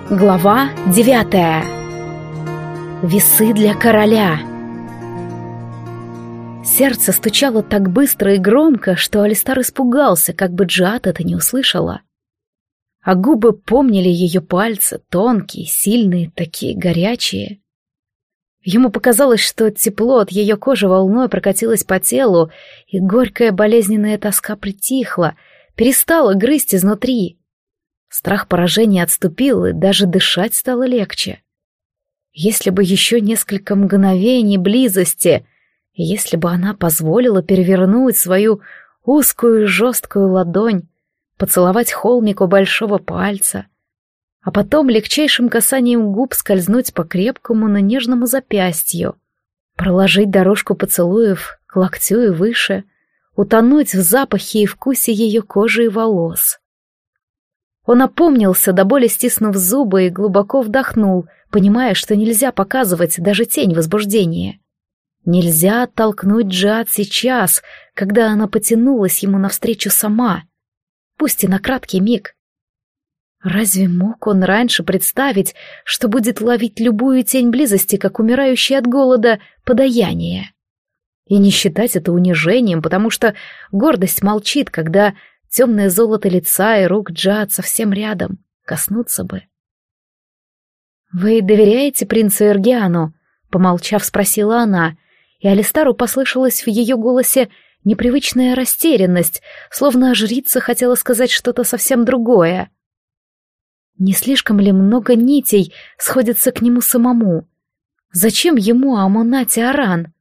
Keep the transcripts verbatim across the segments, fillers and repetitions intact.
Глава девятая. Весы для короля. Сердце стучало так быстро и громко, что Алистар испугался, как бы Джиат это не услышала. А губы помнили ее пальцы, тонкие, сильные, такие горячие. Ему показалось, что тепло от ее кожи волной прокатилось по телу, и горькая болезненная тоска притихла, перестала грызть изнутри. Страх поражения отступил, и даже дышать стало легче. Если бы еще несколько мгновений близости, если бы она позволила перевернуть свою узкую жесткую ладонь, поцеловать холмик у большого пальца, а потом легчайшим касанием губ скользнуть по крепкому, но нежному запястью, проложить дорожку поцелуев к локтю и выше, утонуть в запахе и вкусе ее кожи и волос. Он опомнился, до боли стиснув зубы, и глубоко вдохнул, понимая, что нельзя показывать даже тень возбуждения. Нельзя оттолкнуть Джиат сейчас, когда она потянулась ему навстречу сама, пусть и на краткий миг. Разве мог он раньше представить, что будет ловить любую тень близости, как умирающий от голода подаяние? И не считать это унижением, потому что гордость молчит, когда темное золото лица и рук Джиат совсем рядом, коснуться бы. «Вы доверяете принцу Эргиану?» — помолчав, спросила она, и Алистару послышалась в ее голосе непривычная растерянность, словно жрица хотела сказать что-то совсем другое. Не слишком ли много нитей сходится к нему самому? Зачем ему Амонат Аран?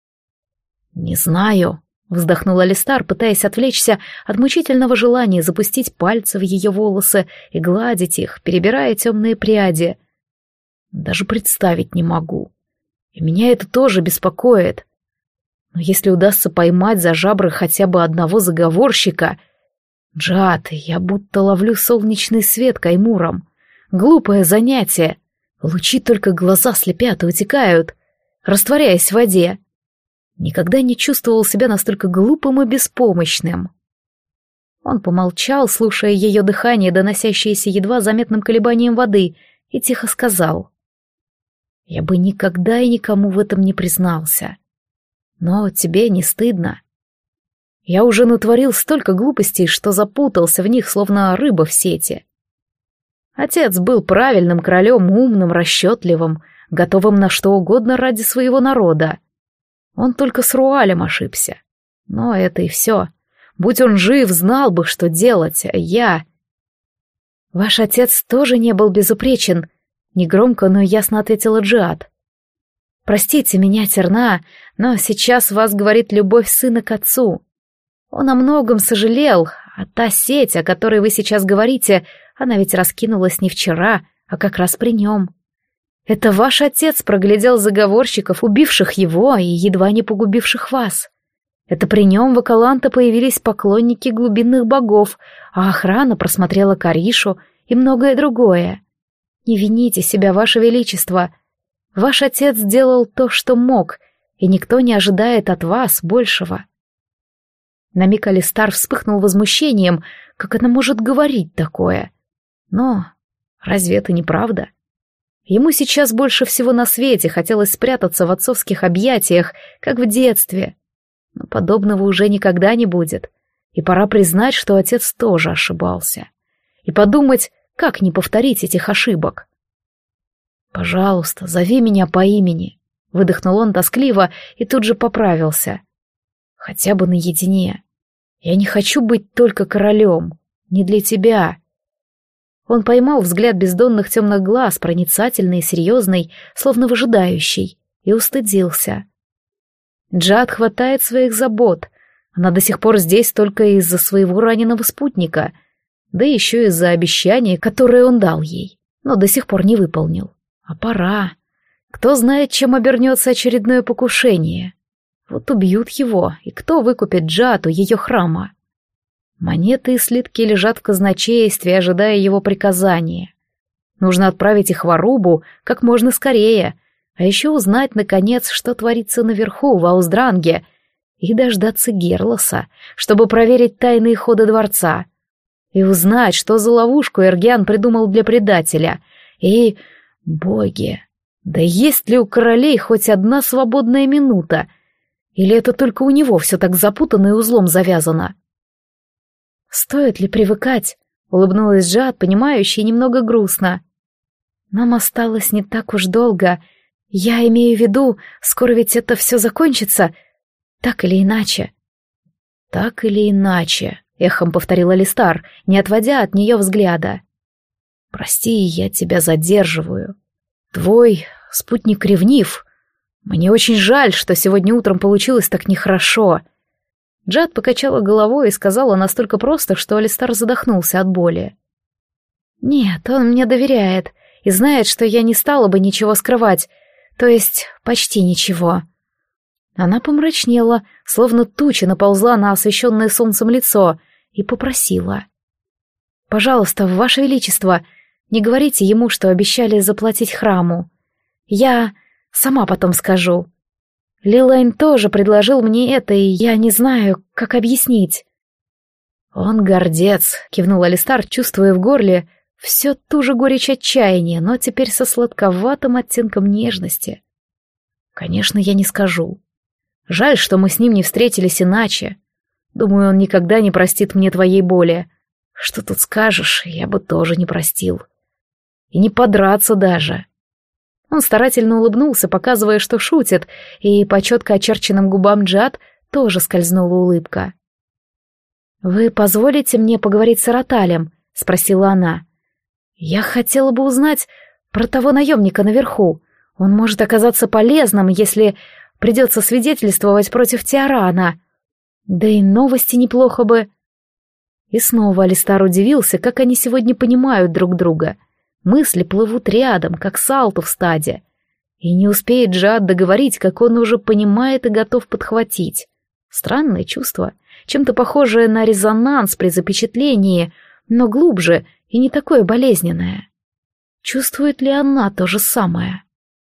«Не знаю», — вздохнул Алистар, пытаясь отвлечься от мучительного желания запустить пальцы в ее волосы и гладить их, перебирая темные пряди. «Даже представить не могу. И меня это тоже беспокоит. Но если удастся поймать за жабры хотя бы одного заговорщика... Джиат, я будто ловлю солнечный свет каймуром. Глупое занятие. Лучи только глаза слепят и утекают, растворяясь в воде. Никогда не чувствовал себя настолько глупым и беспомощным». Он помолчал, слушая ее дыхание, доносящееся едва заметным колебанием воды, и тихо сказал: «Я бы никогда и никому в этом не признался. Но тебе не стыдно? Я уже натворил столько глупостей, что запутался в них, словно рыба в сети. Отец был правильным королем, умным, расчетливым, готовым на что угодно ради своего народа. Он только с Руалем ошибся. Но это и все. Будь он жив, знал бы, что делать, а я... Ваш отец тоже не был безупречен, негромко, но ясно ответила Джиат. Простите меня, Терна, но сейчас вас говорит любовь сына к отцу. Он о многом сожалел, а та сеть, о которой вы сейчас говорите, она ведь раскинулась не вчера, а как раз при нем. Это ваш отец проглядел заговорщиков, убивших его и едва не погубивших вас. Это при нем в Акаланте появились поклонники глубинных богов, а охрана просмотрела Каришу и многое другое. Не вините себя, ваше величество. Ваш отец сделал то, что мог, и никто не ожидает от вас большего». На миг Алистар вспыхнул возмущением, как она может говорить такое. Но разве это не правда? Ему сейчас больше всего на свете хотелось спрятаться в отцовских объятиях, как в детстве. Но подобного уже никогда не будет. И пора признать, что отец тоже ошибался. И подумать, как не повторить этих ошибок. «Пожалуйста, зови меня по имени», — выдохнул он тоскливо и тут же поправился. «Хотя бы наедине. Я не хочу быть только королем. Не для тебя». Он поймал взгляд бездонных темных глаз, проницательный и серьезный, словно выжидающий, и устыдился. Джиат хватает своих забот. Она до сих пор здесь только из-за своего раненого спутника, да еще из-за обещания, которое он дал ей, но до сих пор не выполнил. А пора. Кто знает, чем обернется очередное покушение. Вот убьют его, и кто выкупит Джиат у ее храма? Монеты и слитки лежат в казначействе, ожидая его приказания. Нужно отправить их в Арубу как можно скорее, а еще узнать, наконец, что творится наверху, в Ауздранге, и дождаться Герлоса, чтобы проверить тайные ходы дворца, и узнать, что за ловушку Эргиан придумал для предателя, И, боги, да есть ли у королей хоть одна свободная минута? Или это только у него все так запутанно и узлом завязано? «Стоит ли привыкать?» — улыбнулась Джад, понимающе и немного грустно. «Нам осталось не так уж долго. Я имею в виду, скоро ведь это все закончится, так или иначе». «Так или иначе», — эхом повторил Алистар, не отводя от нее взгляда. «Прости, я тебя задерживаю. Твой спутник ревнив. Мне очень жаль, что сегодня утром получилось так нехорошо». Джад покачала головой и сказала настолько просто, что Алистар задохнулся от боли. «Нет, он мне доверяет и знает, что я не стала бы ничего скрывать, то есть почти ничего». Она помрачнела, словно туча наползла на освещенное солнцем лицо, и попросила. «Пожалуйста, Ваше Величество, не говорите ему, что обещали заплатить храму. Я сама потом скажу. Лилайн тоже предложил мне это, и я не знаю, как объяснить». «Он гордец», — кивнул Алистар, чувствуя в горле все ту же горечь отчаяния, но теперь со сладковатым оттенком нежности. «Конечно, я не скажу. Жаль, что мы с ним не встретились иначе. Думаю, он никогда не простит мне твоей боли. Что тут скажешь, я бы тоже не простил. И не подраться даже». Он старательно улыбнулся, показывая, что шутит, и по четко очерченным губам Джад тоже скользнула улыбка. «Вы позволите мне поговорить с Араталем?» — спросила она. «Я хотела бы узнать про того наемника наверху. Он может оказаться полезным, если придется свидетельствовать против Тиарана. Да и новости неплохо бы». И снова Алистар удивился, как они сегодня понимают друг друга. Мысли плывут рядом, как салту в стаде. И не успеет Джад договорить, как он уже понимает и готов подхватить. Странное чувство, чем-то похожее на резонанс при запечатлении, но глубже и не такое болезненное. Чувствует ли она то же самое?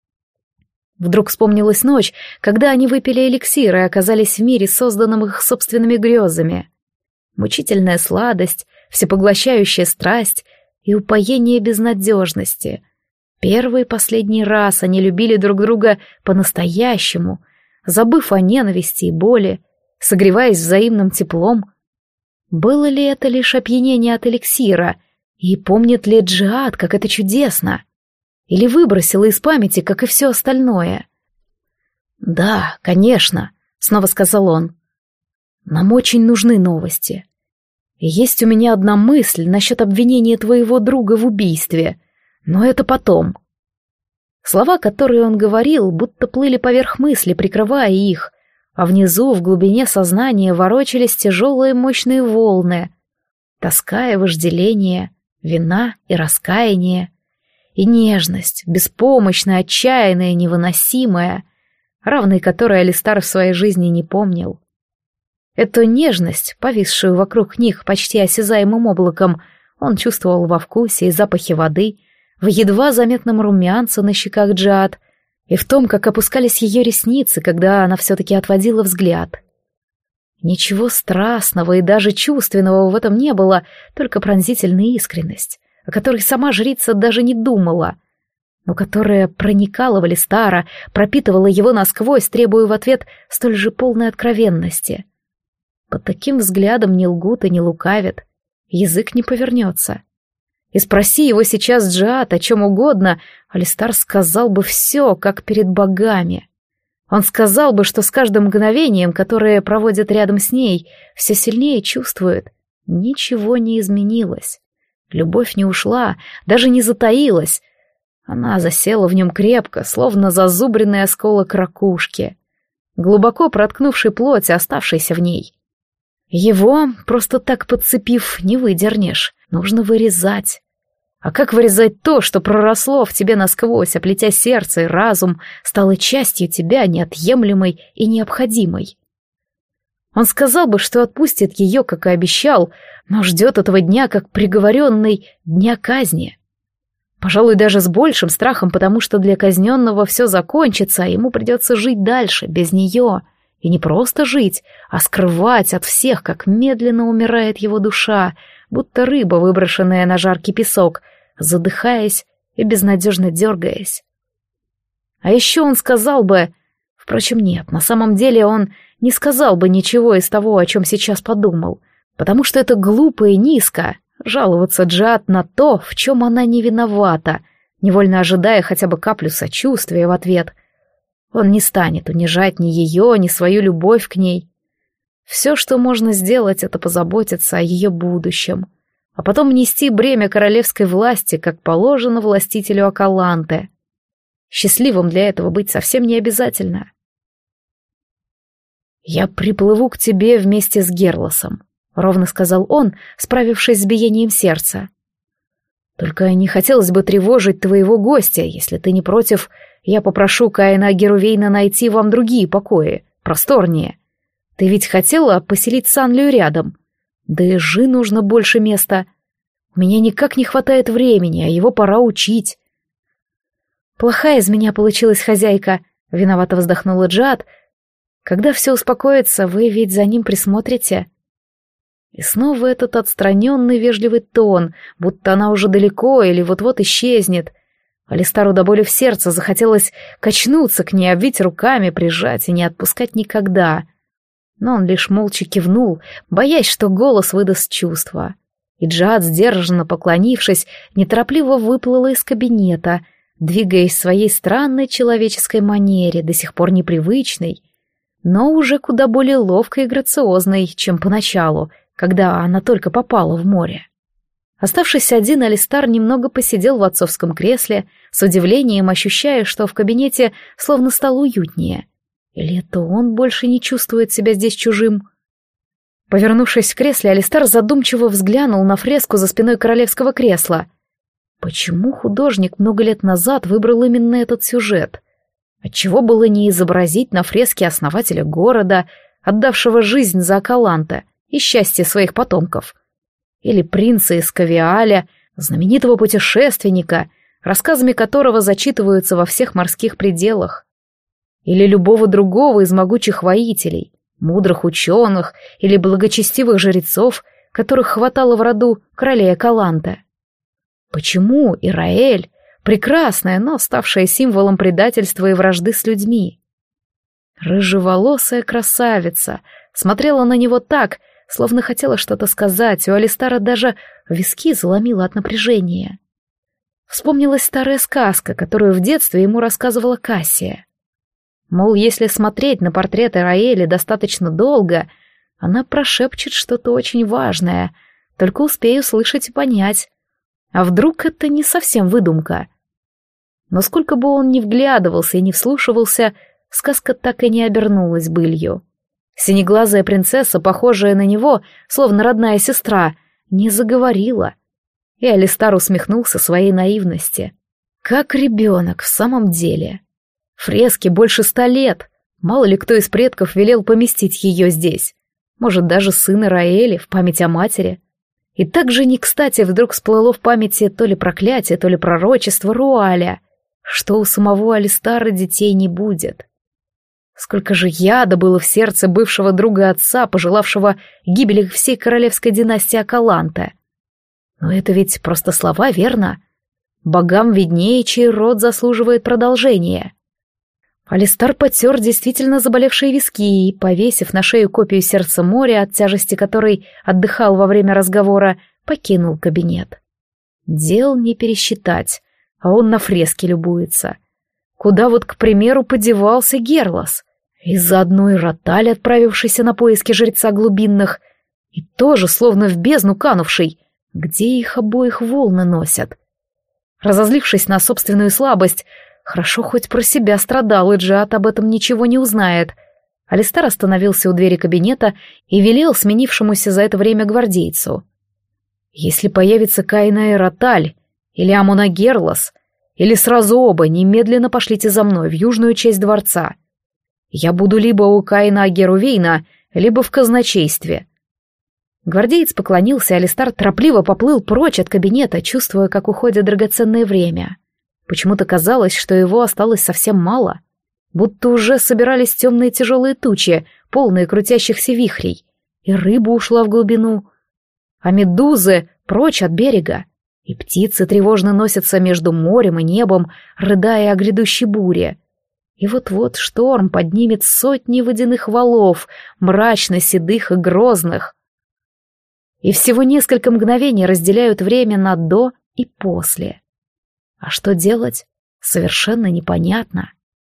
Вдруг вспомнилась ночь, когда они выпили эликсир и оказались в мире, созданном их собственными грезами. Мучительная сладость, всепоглощающая страсть и упоение безнадежности. Первый и последний раз они любили друг друга по-настоящему, забыв о ненависти и боли, согреваясь взаимным теплом. Было ли это лишь опьянение от эликсира, и помнит ли Джиад, как это чудесно? Или выбросила из памяти, как и все остальное? «Да, конечно», — снова сказал он. «Нам очень нужны новости. И есть у меня одна мысль насчет обвинения твоего друга в убийстве, но это потом». Слова, которые он говорил, будто плыли поверх мысли, прикрывая их, а внизу, в глубине сознания, ворочались тяжелые мощные волны. Тоска и вожделение, вина и раскаяние, и нежность, беспомощная, отчаянная, невыносимая, равной которой Алистар в своей жизни не помнил. Эту нежность, повисшую вокруг них почти осязаемым облаком, он чувствовал во вкусе и запахе воды, в едва заметном румянце на щеках Джиад и в том, как опускались ее ресницы, когда она все-таки отводила взгляд. Ничего страстного и даже чувственного в этом не было, только пронзительная искренность, о которой сама жрица даже не думала, но которая проникала в Алистара, пропитывала его насквозь, требуя в ответ столь же полной откровенности. Под таким взглядом не лгут и не лукавят, язык не повернется. И спроси его сейчас Джиад о чем угодно, Алистар сказал бы все, как перед богами. Он сказал бы, что с каждым мгновением, которое проводит рядом с ней, все сильнее чувствует, ничего не изменилось. Любовь не ушла, даже не затаилась. Она засела в нем крепко, словно зазубренный осколок ракушки, глубоко проткнувший плоть, оставшейся в ней. Его, просто так подцепив, не выдернешь, нужно вырезать. А как вырезать то, что проросло в тебе насквозь, оплетя сердце и разум, стало частью тебя, неотъемлемой и необходимой? Он сказал бы, что отпустит ее, как и обещал, но ждет этого дня, как приговоренный дня казни. Пожалуй, даже с большим страхом, потому что для казненного все закончится, а ему придется жить дальше, без нее. И не просто жить, а скрывать от всех, как медленно умирает его душа, будто рыба, выброшенная на жаркий песок, задыхаясь и безнадежно дергаясь. А еще он сказал бы... Впрочем, нет, на самом деле он не сказал бы ничего из того, о чем сейчас подумал, потому что это глупо и низко — жаловаться Джиад на то, в чем она не виновата, невольно ожидая хотя бы каплю сочувствия в ответ. Он не станет унижать ни ее, ни свою любовь к ней. Все, что можно сделать, это позаботиться о ее будущем, а потом нести бремя королевской власти, как положено властителю Акаланте. Счастливым для этого быть совсем не обязательно. «Я приплыву к тебе вместе с Герлосом», — ровно сказал он, справившись с биением сердца. «Только не хотелось бы тревожить твоего гостя. Если ты не против, я попрошу Каина Герувейна найти вам другие покои, просторнее. Ты ведь хотела поселить Санлию рядом? Да и Жи нужно больше места. У меня никак не хватает времени, а его пора учить». «Плохая из меня получилась хозяйка», — виновато вздохнула Джиад. «Когда все успокоится, вы ведь за ним присмотрите». И снова этот отстраненный вежливый тон, будто она уже далеко или вот-вот исчезнет. Алистару до боли в сердце захотелось качнуться к ней, обвить руками, прижать и не отпускать никогда. Но он лишь молча кивнул, боясь, что голос выдаст чувства. И Джиад, сдержанно поклонившись, неторопливо выплыла из кабинета, двигаясь в своей странной человеческой манере, до сих пор непривычной, но уже куда более ловкой и грациозной, чем поначалу, когда она только попала в море. Оставшись один, Алистар немного посидел в отцовском кресле, с удивлением ощущая, что в кабинете словно стало уютнее. Или это он больше не чувствует себя здесь чужим? Повернувшись в кресле, Алистар задумчиво взглянул на фреску за спиной королевского кресла. Почему художник много лет назад выбрал именно этот сюжет? Отчего было не изобразить на фреске основателя города, отдавшего жизнь за Акаланте и счастье своих потомков? Или принца из Кавиаля, знаменитого путешественника, рассказами которого зачитываются во всех морских пределах? Или любого другого из могучих воителей, мудрых ученых или благочестивых жрецов, которых хватало в роду королей Акаланте? Почему Ираэль, прекрасная, но ставшая символом предательства и вражды с людьми? Рыжеволосая красавица смотрела на него так, словно хотела что-то сказать, у Алистара даже виски заломило от напряжения. Вспомнилась старая сказка, которую в детстве ему рассказывала Кассия. Мол, если смотреть на портрет Ираэли достаточно долго, она прошепчет что-то очень важное, только успею слышать и понять. А вдруг это не совсем выдумка? Но сколько бы он ни вглядывался и не вслушивался, сказка так и не обернулась былью. Синеглазая принцесса, похожая на него, словно родная сестра, не заговорила. И Алистар усмехнулся своей наивности. Как ребенок в самом деле. Фреске больше ста лет. Мало ли кто из предков велел поместить ее здесь. Может, даже сын Ираэли в память о матери. И так же не кстати вдруг всплыло в памяти то ли проклятие, то ли пророчество Руаля, что у самого Алистара детей не будет. Сколько же яда было в сердце бывшего друга отца, пожелавшего гибели всей королевской династии Акаланте. Но это ведь просто слова, верно? Богам виднее, чей род заслуживает продолжения. Алистар потер действительно заболевшие виски и, повесив на шею копию сердца моря, от тяжести которой отдыхал во время разговора, покинул кабинет. Дел не пересчитать, а он на фреске любуется. Куда вот, к примеру, подевался Герлос? Из-за одной Роталь, отправившейся на поиски жреца глубинных, и тоже словно в бездну канувший, где их обоих волны носят. Разозлившись на собственную слабость, хорошо хоть про себя страдал, и Джиад об этом ничего не узнает. Алистар остановился у двери кабинета и велел сменившемуся за это время гвардейцу: «Если появится Каина и Роталь, или Амуна Герлос, или сразу оба, немедленно пошлите за мной в южную часть дворца. Я буду либо у Каина Герувейна, либо в казначействе». Гвардеец поклонился, и Алистар торопливо поплыл прочь от кабинета, чувствуя, как уходит драгоценное время. Почему-то казалось, что его осталось совсем мало, будто уже собирались темные тяжелые тучи, полные крутящихся вихрей, и рыба ушла в глубину, а медузы прочь от берега. И птицы тревожно носятся между морем и небом, рыдая о грядущей буре. И вот-вот шторм поднимет сотни водяных валов, мрачно седых и грозных. И всего несколько мгновений разделяют время на «до» и «после». А что делать, совершенно непонятно.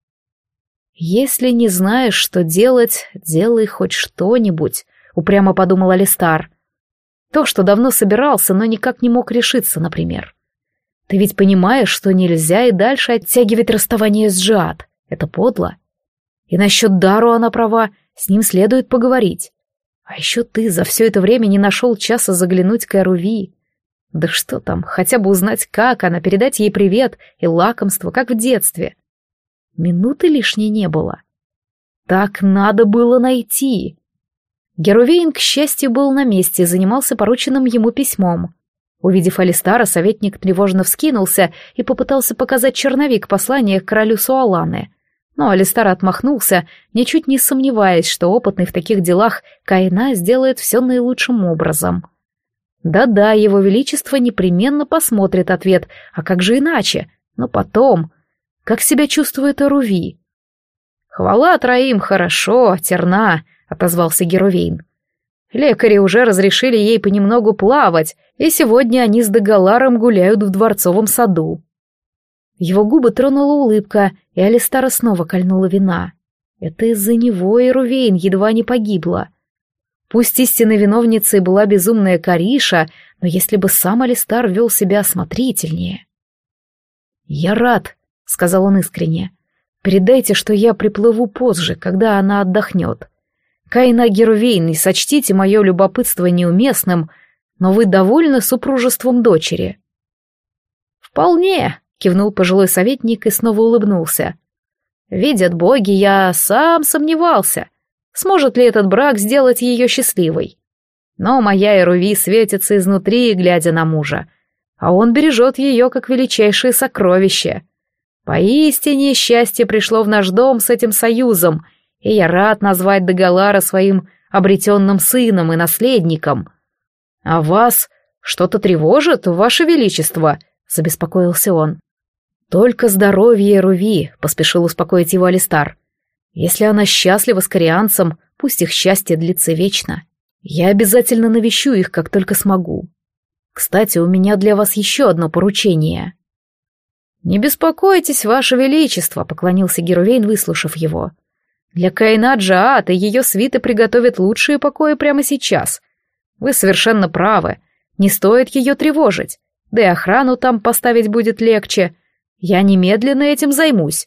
«Если не знаешь, что делать, делай хоть что-нибудь», — упрямо подумал Алистар. То, что давно собирался, но никак не мог решиться, например. Ты ведь понимаешь, что нельзя и дальше оттягивать расставание с Джиад. Это подло. И насчет Дару она права, с ним следует поговорить. А еще ты за все это время не нашел часа заглянуть к Эруви. Да что там, хотя бы узнать, как она, передать ей привет и лакомство, как в детстве. Минуты лишней не было. Так надо было найти. Герувейн, к счастью, был на месте и занимался порученным ему письмом. Увидев Алистара, советник тревожно вскинулся и попытался показать черновик послания к королю Суаланы. Но Алистар отмахнулся, ничуть не сомневаясь, что опытный в таких делах Кайна сделает все наилучшим образом. Да-да, его величество непременно посмотрит ответ, а как же иначе? Но потом... Как себя чувствует Эруви? «Хвала троим, хорошо, терна», — отозвался Герувейн. «Лекари уже разрешили ей понемногу плавать, и сегодня они с Дегаларом гуляют в дворцовом саду». Его губы тронула улыбка, и Алистара снова кольнула вина. Это из-за него Эрувейн едва не погибла. Пусть истинной виновницей была безумная Кариша, но если бы сам Алистар вел себя осмотрительнее... «Я рад», — сказал он искренне. «Передайте, что я приплыву позже, когда она отдохнет. Кайна Герувейн, не сочтите мое любопытство неуместным, но вы довольны супружеством дочери?» «Вполне», — кивнул пожилой советник и снова улыбнулся. «Видят боги, я сам сомневался, сможет ли этот брак сделать ее счастливой. Но моя Эруви светится изнутри, глядя на мужа, а он бережет ее как величайшее сокровище. Поистине счастье пришло в наш дом с этим союзом, и я рад назвать Дегалара своим обретенным сыном и наследником. А вас что-то тревожит, ваше величество?» — забеспокоился он. «Только здоровье Эруви», — поспешил успокоить его Алистар. «Если она счастлива с корианцем, пусть их счастье длится вечно. Я обязательно навещу их, как только смогу. Кстати, у меня для вас еще одно поручение». «Не беспокойтесь, ваше величество», — поклонился Герувейн, выслушав его. «Для Кайна Джиад и ее свиты приготовят лучшие покои прямо сейчас. Вы совершенно правы, не стоит ее тревожить, да и охрану там поставить будет легче. Я немедленно этим займусь».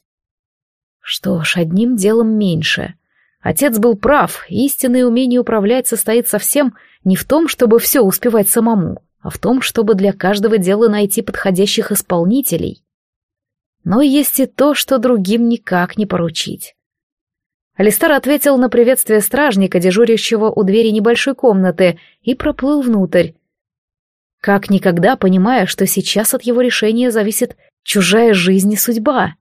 Что ж, одним делом меньше. Отец был прав, истинное умение управлять состоит совсем не в том, чтобы все успевать самому, а в том, чтобы для каждого дела найти подходящих исполнителей. Но есть и то, что другим никак не поручить. Алистар ответил на приветствие стражника, дежурящего у двери небольшой комнаты, и проплыл внутрь. Как никогда понимая, что сейчас от его решения зависит чужая жизнь и судьба.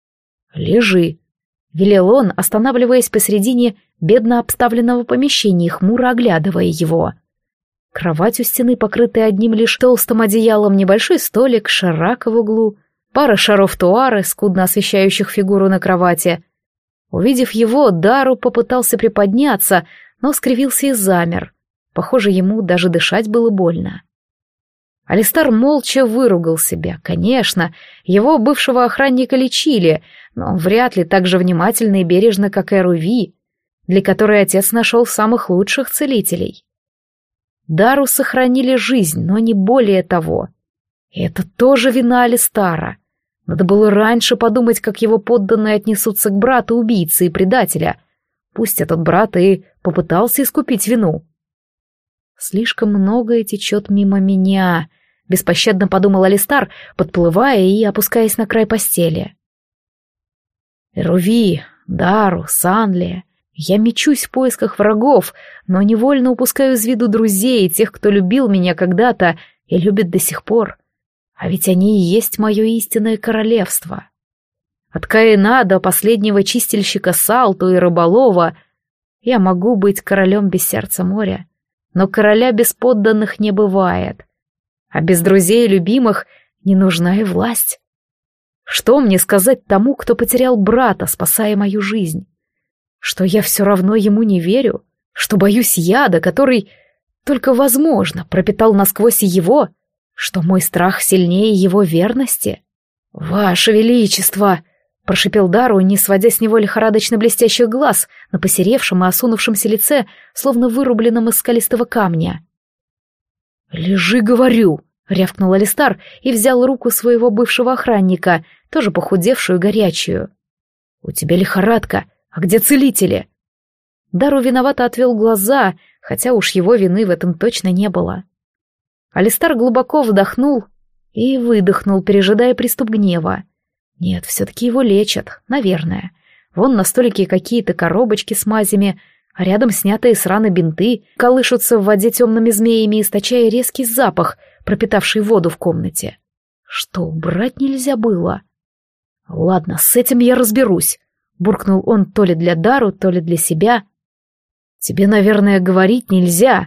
«Лежи», — велел он, останавливаясь посредине бедно обставленного помещения, хмуро оглядывая его. Кровать у стены, покрытая одним лишь толстым одеялом, небольшой столик, шарака в углу, пара шаров туары, скудно освещающих фигуру на кровати. Увидев его, Дару попытался приподняться, но скривился и замер. Похоже, ему даже дышать было больно. Алистар молча выругал себя. Конечно, его бывшего охранника лечили, но вряд ли так же внимательно и бережно, как Эруви, для которой отец нашел самых лучших целителей. Дару сохранили жизнь, но не более того. И это тоже вина Алистара. Надо было раньше подумать, как его подданные отнесутся к брату-убийце и предателя. Пусть этот брат и попытался искупить вину. «Слишком многое течет мимо меня», — беспощадно подумал Алистар, подплывая и опускаясь на край постели. «Эруви, Дару, Санлия. Я мечусь в поисках врагов, но невольно упускаю из виду друзей и тех, кто любил меня когда-то и любит до сих пор. А ведь они и есть мое истинное королевство. От Каина до последнего чистильщика Салту и рыболова я могу быть королем без сердца моря, но короля без подданных не бывает. А без друзей и любимых не нужна и власть. Что мне сказать тому, кто потерял брата, спасая мою жизнь? Что я все равно ему не верю? Что боюсь яда, который, только возможно, пропитал насквозь его? Что мой страх сильнее его верности? «Ваше Величество!» — прошипел Дару, не сводя с него лихорадочно блестящих глаз на посеревшем и осунувшемся лице, словно вырубленном из скалистого камня. «Лежи, говорю!» — рявкнул Алистар и взял руку своего бывшего охранника, тоже похудевшую и горячую. «У тебя лихорадка, а где целители?» Дару виновато отвел глаза, хотя уж его вины в этом точно не было. Алистар глубоко вдохнул и выдохнул, пережидая приступ гнева. Нет, все-таки его лечат, наверное. Вон на столике какие-то коробочки с мазями, а рядом снятые с раны бинты колышутся в воде темными змеями, источая резкий запах, пропитавший воду в комнате. Что, убрать нельзя было? Ладно, с этим я разберусь, буркнул он то ли для Дару, то ли для себя. Тебе, наверное, говорить нельзя.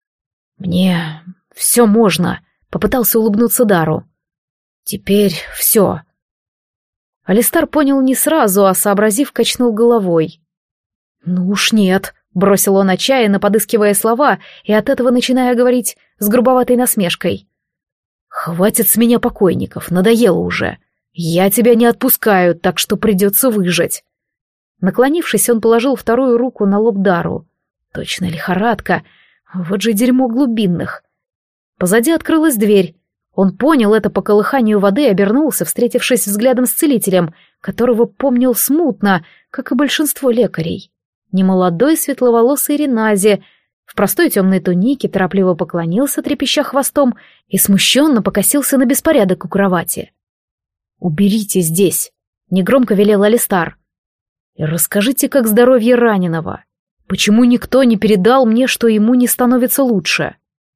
Мне все можно, попытался улыбнуться Дару. Теперь все. Алистар понял не сразу, а сообразив, качнул головой. «Ну уж нет», — бросил он отчаянно, подыскивая слова, и от этого начиная говорить с грубоватой насмешкой. «Хватит с меня покойников, надоело уже. Я тебя не отпускаю, так что придется выжить». Наклонившись, он положил вторую руку на лоб Дару. Точно лихорадка, вот же дерьмо глубинных. Позади открылась дверь. Он понял это по колыханию воды и обернулся, встретившись взглядом с целителем, которого помнил смутно, как и большинство лекарей. Немолодой светловолосый Ренази в простой темной тунике торопливо поклонился, трепеща хвостом, и смущенно покосился на беспорядок у кровати. «Уберите здесь», — негромко велел Алистар. «И расскажите, как здоровье раненого. Почему никто не передал мне, что ему не становится лучше?»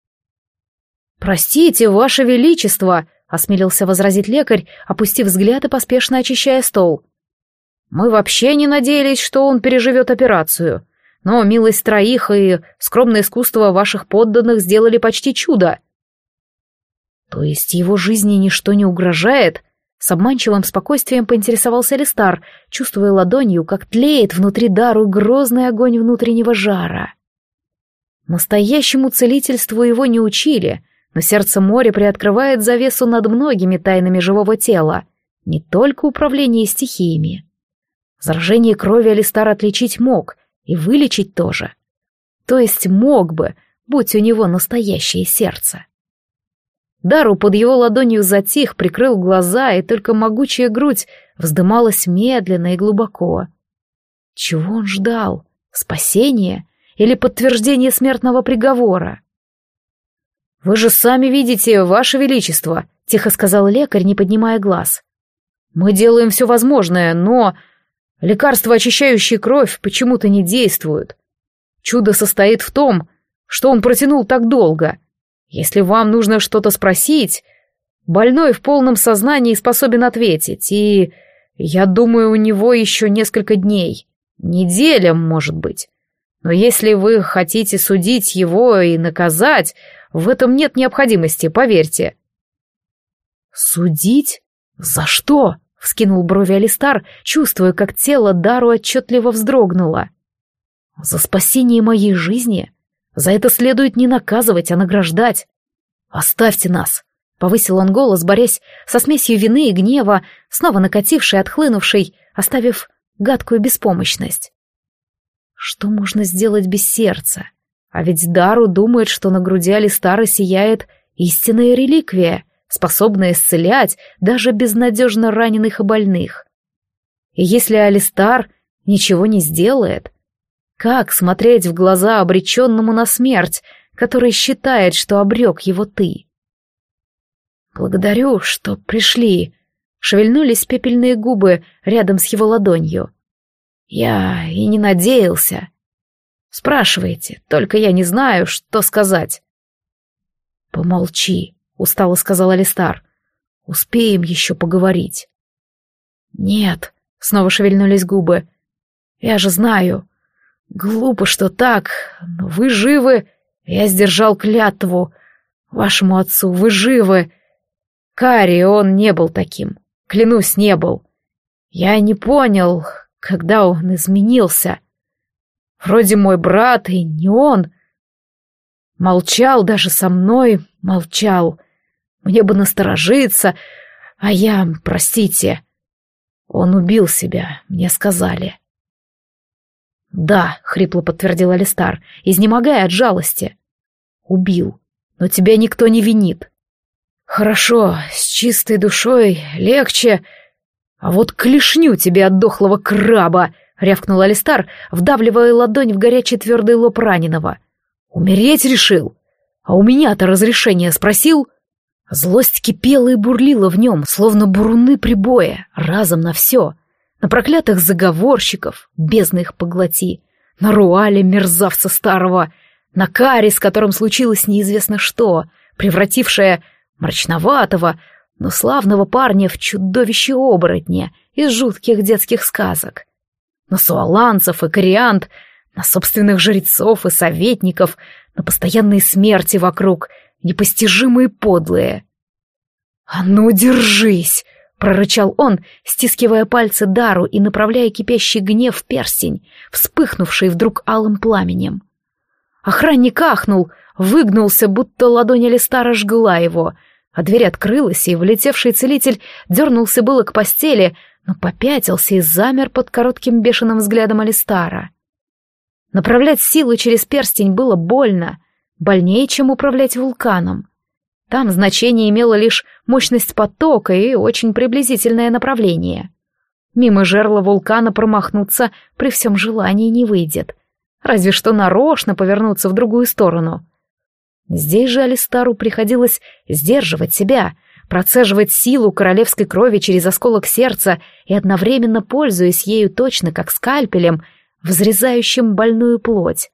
«Простите, Ваше Величество», — осмелился возразить лекарь, опустив взгляд и поспешно очищая стол. «Мы вообще не надеялись, что он переживет операцию, но милость троих и скромное искусство ваших подданных сделали почти чудо». «То есть его жизни ничто не угрожает?» — с обманчивым спокойствием поинтересовался Алистар, чувствуя ладонью, как тлеет внутри Дару грозный огонь внутреннего жара. Настоящему целительству его не учили, но сердце моря приоткрывает завесу над многими тайнами живого тела, не только управление стихиями. Заражение крови Алистар отличить мог, и вылечить тоже. То есть мог бы, будь у него настоящее сердце. Дару под его ладонью затих, прикрыл глаза, и только могучая грудь вздымалась медленно и глубоко. Чего он ждал? Спасения или подтверждения смертного приговора? «Вы же сами видите, Ваше Величество», — тихо сказал лекарь, не поднимая глаз. «Мы делаем все возможное, но лекарства, очищающие кровь, почему-то не действуют. Чудо состоит в том, что он протянул так долго. Если вам нужно что-то спросить, больной в полном сознании способен ответить, и, я думаю, у него еще несколько дней, неделя, может быть. Но если вы хотите судить его и наказать, в этом нет необходимости, поверьте». «Судить? За что?» — вскинул брови Алистар, чувствуя, как тело Дару отчетливо вздрогнуло. «За спасение моей жизни? За это следует не наказывать, а награждать. Оставьте нас!» — повысил он голос, борясь со смесью вины и гнева, снова накатившей, отхлынувшей, оставив гадкую беспомощность. Что можно сделать без сердца? А ведь Дару думает, что на груди Алистара сияет истинная реликвия, способная исцелять даже безнадежно раненых и больных. И если Алистар ничего не сделает, как смотреть в глаза обреченному на смерть, который считает, что обрек его ты? «Благодарю, что пришли», — шевельнулись пепельные губы рядом с его ладонью. «Я и не надеялся. Спрашивайте, только я не знаю, что сказать». «Помолчи», — устало сказал Алистар. «Успеем еще поговорить». «Нет», — снова шевельнулись губы. «Я же знаю. Глупо, что так, но вы живы. Я сдержал клятву. Вашему отцу, вы живы. Кари, он не был таким. Клянусь, не был. Я не понял, когда он изменился. Вроде мой брат, и не он. Молчал даже со мной, молчал. Мне бы насторожиться, а я, простите, он убил себя, мне сказали. Да, хрипло подтвердил Алистар, изнемогая от жалости. Убил, но тебя никто не винит. Хорошо, с чистой душой легче, а вот клешню тебе от дохлого краба, рявкнул Алистар, вдавливая ладонь в горячий твердый лоб раненого. Умереть решил? А у меня-то разрешение спросил? Злость кипела и бурлила в нем, словно буруны прибоя, разом на все. На проклятых заговорщиков, бездна их поглоти, на Руале, мерзавца старого, на Кари, с которым случилось неизвестно что, превратившее мрачноватого, но славного парня в чудовище-оборотня из жутких детских сказок, на суаланцев и кориант, на собственных жрецов и советников, на постоянные смерти вокруг, непостижимые подлые. «А ну, держись!» — прорычал он, стискивая пальцы Дару и направляя кипящий гнев в перстень, вспыхнувший вдруг алым пламенем. Охранник ахнул, выгнулся, будто ладонь Алистара жгла его, а дверь открылась, и влетевший целитель дернулся было к постели, но попятился и замер под коротким бешеным взглядом Алистара. Направлять силу через перстень было больно, больнее, чем управлять вулканом. Там значение имело лишь мощность потока и очень приблизительное направление. Мимо жерла вулкана промахнуться при всем желании не выйдет, разве что нарочно повернуться в другую сторону. Здесь же Алистару приходилось сдерживать себя, процеживать силу королевской крови через осколок сердца и одновременно пользуясь ею точно как скальпелем, взрезающим больную плоть.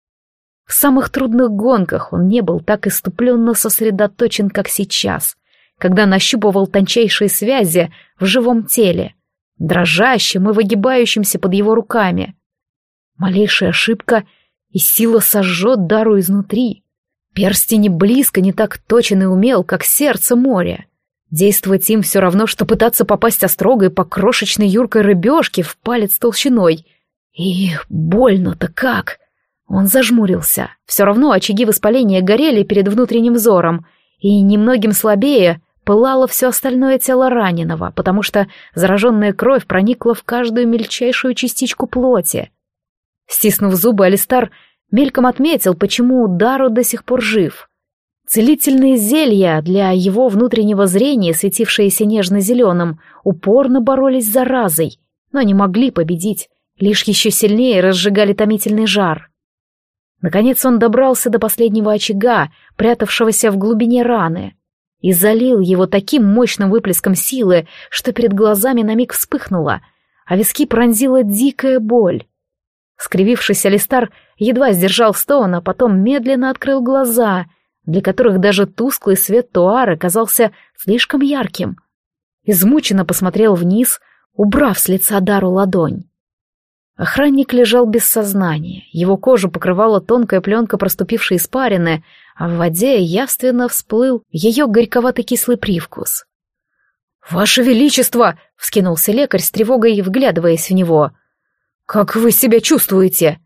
В самых трудных гонках он не был так иступленно сосредоточен, как сейчас, когда нащупывал тончайшие связи в живом теле, дрожащим и выгибающимся под его руками. Малейшая ошибка, и сила сожжет Дару изнутри. Перстень и близко не так точен и умел, как сердце моря. Действовать им все равно, что пытаться попасть острогой по крошечной юркой рыбешке в палец толщиной. И больно-то как! Он зажмурился. Все равно очаги воспаления горели перед внутренним взором, и немногим слабее пылало все остальное тело раненого, потому что зараженная кровь проникла в каждую мельчайшую частичку плоти. Стиснув зубы, Алистар мельком отметил, почему Дару до сих пор жив. Целительные зелья для его внутреннего зрения, светившиеся нежно-зеленым, упорно боролись с заразой, но не могли победить, лишь еще сильнее разжигали томительный жар. Наконец он добрался до последнего очага, прятавшегося в глубине раны, и залил его таким мощным выплеском силы, что перед глазами на миг вспыхнуло, а виски пронзила дикая боль. Скривившись, Алистар едва сдержал стон, а потом медленно открыл глаза, для которых даже тусклый свет Туары казался слишком ярким. Измученно посмотрел вниз, убрав с лица Дару ладонь. Охранник лежал без сознания, его кожу покрывала тонкая пленка проступившей испарины, а в воде явственно всплыл ее горьковатый кислый привкус. «Ваше Величество!» — вскинулся лекарь с тревогой, вглядываясь в него. «Как вы себя чувствуете?»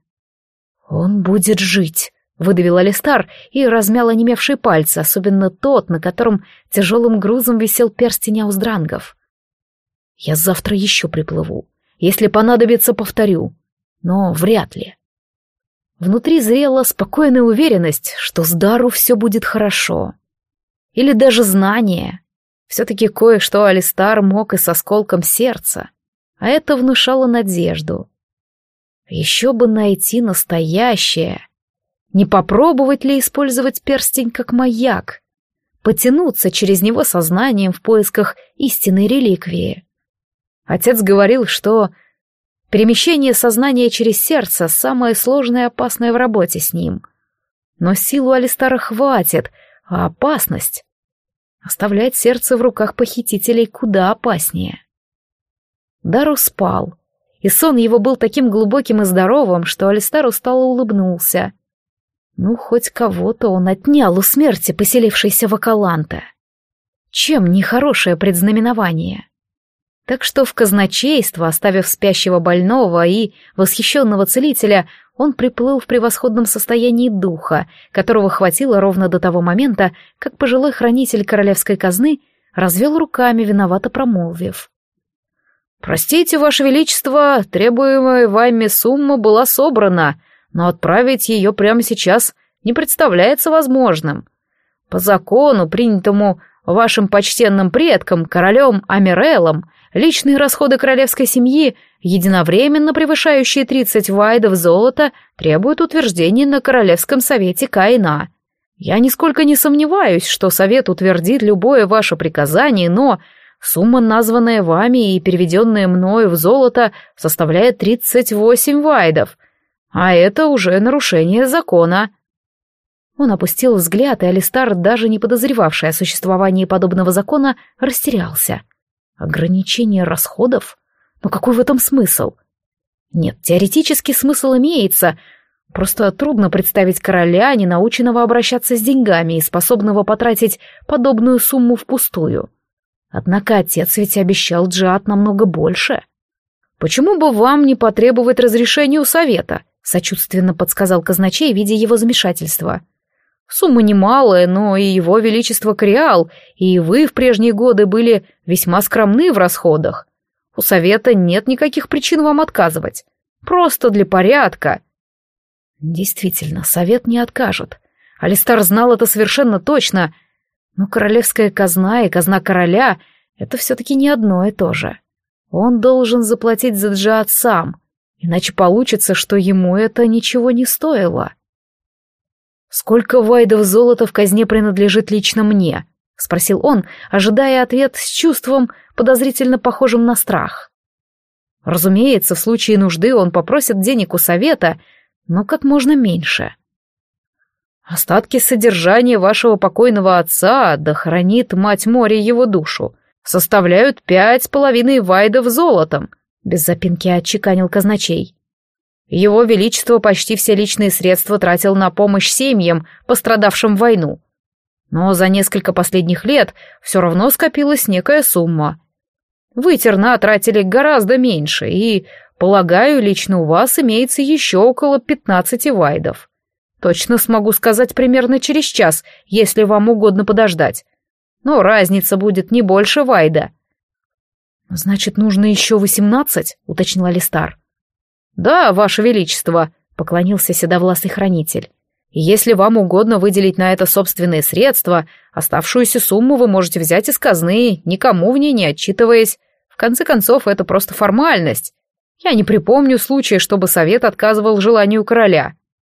«Он будет жить», — выдавил Алистар и размял онемевшие пальцы, особенно тот, на котором тяжелым грузом висел перстень ауздрангов. «Я завтра еще приплыву. Если понадобится, повторю. Но вряд ли». Внутри зрела спокойная уверенность, что с Дару все будет хорошо. Или даже знание. Все-таки кое-что Алистар мог и с осколком сердца, а это внушало надежду. Еще бы найти настоящее. Не попробовать ли использовать перстень как маяк? Потянуться через него сознанием в поисках истинной реликвии. Отец говорил, что перемещение сознания через сердце — самое сложное и опасное в работе с ним. Но силу Алистара хватит, а опасность? Оставлять сердце в руках похитителей куда опаснее. Дару спал, и сон его был таким глубоким и здоровым, что Алистар устало улыбнулся. Ну, хоть кого-то он отнял у смерти, поселившейся в Акаланте. Чем нехорошее предзнаменование? Так что в казначейство, оставив спящего больного и восхищенного целителя, он приплыл в превосходном состоянии духа, которого хватило ровно до того момента, как пожилой хранитель королевской казны развел руками, виновато промолвив: «Простите, Ваше Величество, требуемая вами сумма была собрана, но отправить ее прямо сейчас не представляется возможным. По закону, принятому вашим почтенным предкам, королем Амирелом, личные расходы королевской семьи, единовременно превышающие тридцать вайдов золота, требуют утверждения на Королевском совете Каина. Я нисколько не сомневаюсь, что совет утвердит любое ваше приказание, но сумма, названная вами и переведенная мною в золото, составляет тридцать восемь вайдов, а это уже нарушение закона». Он опустил взгляд, и Алистар, даже не подозревавший о существовании подобного закона, растерялся. Ограничение расходов? Но какой в этом смысл? Нет, теоретически смысл имеется, просто трудно представить короля, не наученного обращаться с деньгами и способного потратить подобную сумму впустую. Однако отец ведь обещал Джиад намного больше. «Почему бы вам не потребовать разрешения у совета?» — сочувственно подсказал казначей, видя его замешательство. «Сумма немалая, но и его величество Кориал, и вы в прежние годы были весьма скромны в расходах. У совета нет никаких причин вам отказывать. Просто для порядка». Действительно, совет не откажет. Алистар знал это совершенно точно, но королевская казна и казна короля — это все-таки не одно и то же. Он должен заплатить за Джиад сам, иначе получится, что ему это ничего не стоило. «Сколько вайдов золота в казне принадлежит лично мне?» — спросил он, ожидая ответ с чувством, подозрительно похожим на страх. Разумеется, в случае нужды он попросит денег у совета, но как можно меньше. «Остатки содержания вашего покойного отца, да хранит мать моря его душу, составляют пять с половиной вайдов золотом», — без запинки отчеканил казначей. «Его Величество почти все личные средства тратил на помощь семьям, пострадавшим в войну. Но за несколько последних лет все равно скопилась некая сумма. Вы, Терна, тратили гораздо меньше, и, полагаю, лично у вас имеется еще около пятнадцати вайдов. Точно смогу сказать примерно через час, если вам угодно подождать. Но разница будет не больше вайда». «Значит, нужно еще восемнадцать?» — уточнил Алистар. «Да, Ваше Величество», — поклонился седовласый хранитель. «И если вам угодно выделить на это собственные средства, оставшуюся сумму вы можете взять из казны, никому в ней не отчитываясь. В конце концов, это просто формальность. Я не припомню случая, чтобы совет отказывал желанию короля».